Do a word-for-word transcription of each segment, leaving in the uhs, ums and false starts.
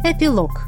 Эпилог.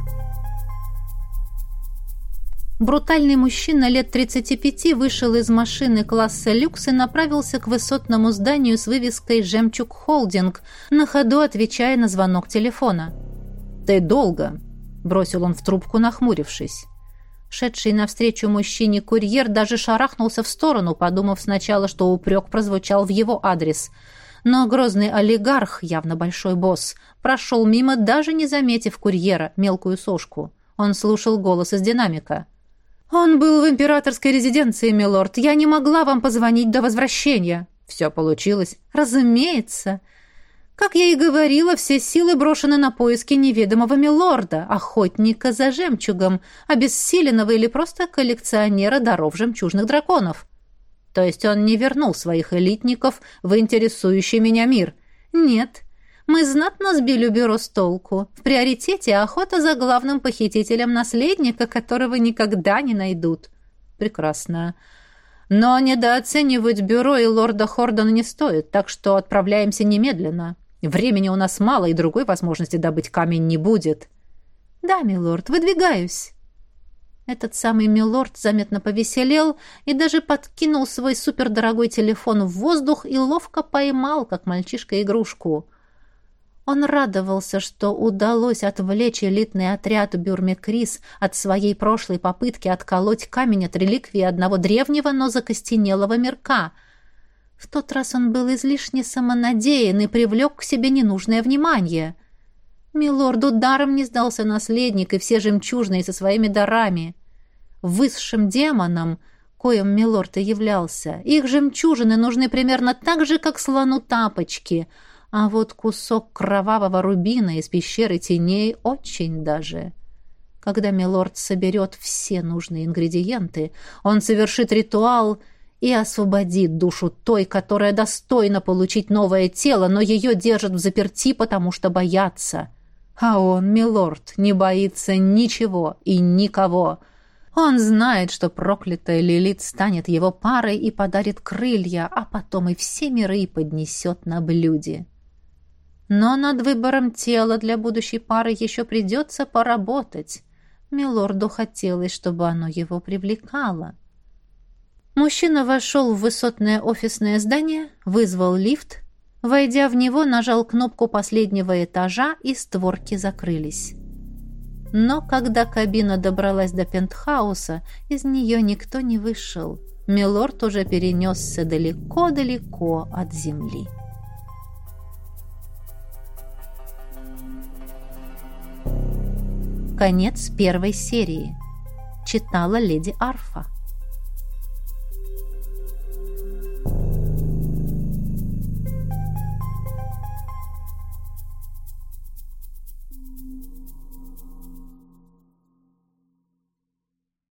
Брутальный мужчина лет тридцати пяти вышел из машины класса люкс и направился к высотному зданию с вывеской «Жемчуг Холдинг», на ходу отвечая на звонок телефона. «Ты долго», — бросил он в трубку, нахмурившись. Шедший навстречу мужчине курьер даже шарахнулся в сторону, подумав сначала, что упрек прозвучал в его адрес. Но грозный олигарх, явно большой босс, прошел мимо, даже не заметив курьера, мелкую сошку. Он слушал голос из динамика. «Он был в императорской резиденции, милорд. Я не могла вам позвонить до возвращения». «Все получилось?» «Разумеется. Как я и говорила, все силы брошены на поиски неведомого милорда, охотника за жемчугом, обессиленного или просто коллекционера даров жемчужных драконов». «То есть он не вернул своих элитников в интересующий меня мир?» «Нет. Мы знатно сбили бюро с толку. В приоритете охота за главным похитителем наследника, которого никогда не найдут». «Прекрасно. Но недооценивать бюро и лорда Хордона не стоит, так что отправляемся немедленно. Времени у нас мало, и другой возможности добыть камень не будет». «Да, милорд, выдвигаюсь». Этот самый милорд заметно повеселел и даже подкинул свой супердорогой телефон в воздух и ловко поймал, как мальчишка, игрушку. Он радовался, что удалось отвлечь элитный отряд Бюрмекрис от своей прошлой попытки отколоть камень от реликвии одного древнего, но закостенелого мирка. В тот раз он был излишне самонадеян и привлек к себе ненужное внимание. Милорду даром не сдался наследник и все жемчужные со своими дарами. Высшим демонам, коим милорд и являлся, их жемчужины нужны примерно так же, как слону тапочки, а вот кусок кровавого рубина из пещеры теней очень даже. Когда милорд соберет все нужные ингредиенты, он совершит ритуал и освободит душу той, которая достойна получить новое тело, но ее держат в заперти, потому что боятся. А он, милорд, не боится ничего и никого. Он знает, что проклятая Лилит станет его парой и подарит крылья, а потом и все миры поднесет на блюде. Но над выбором тела для будущей пары еще придется поработать. Милорду хотелось, чтобы оно его привлекало. Мужчина вошел в высотное офисное здание, вызвал лифт. Войдя в него, нажал кнопку последнего этажа, и створки закрылись. Но когда кабина добралась до пентхауса, из нее никто не вышел. Милорд уже перенесся далеко-далеко от земли. Конец первой серии. Читала леди Арфа.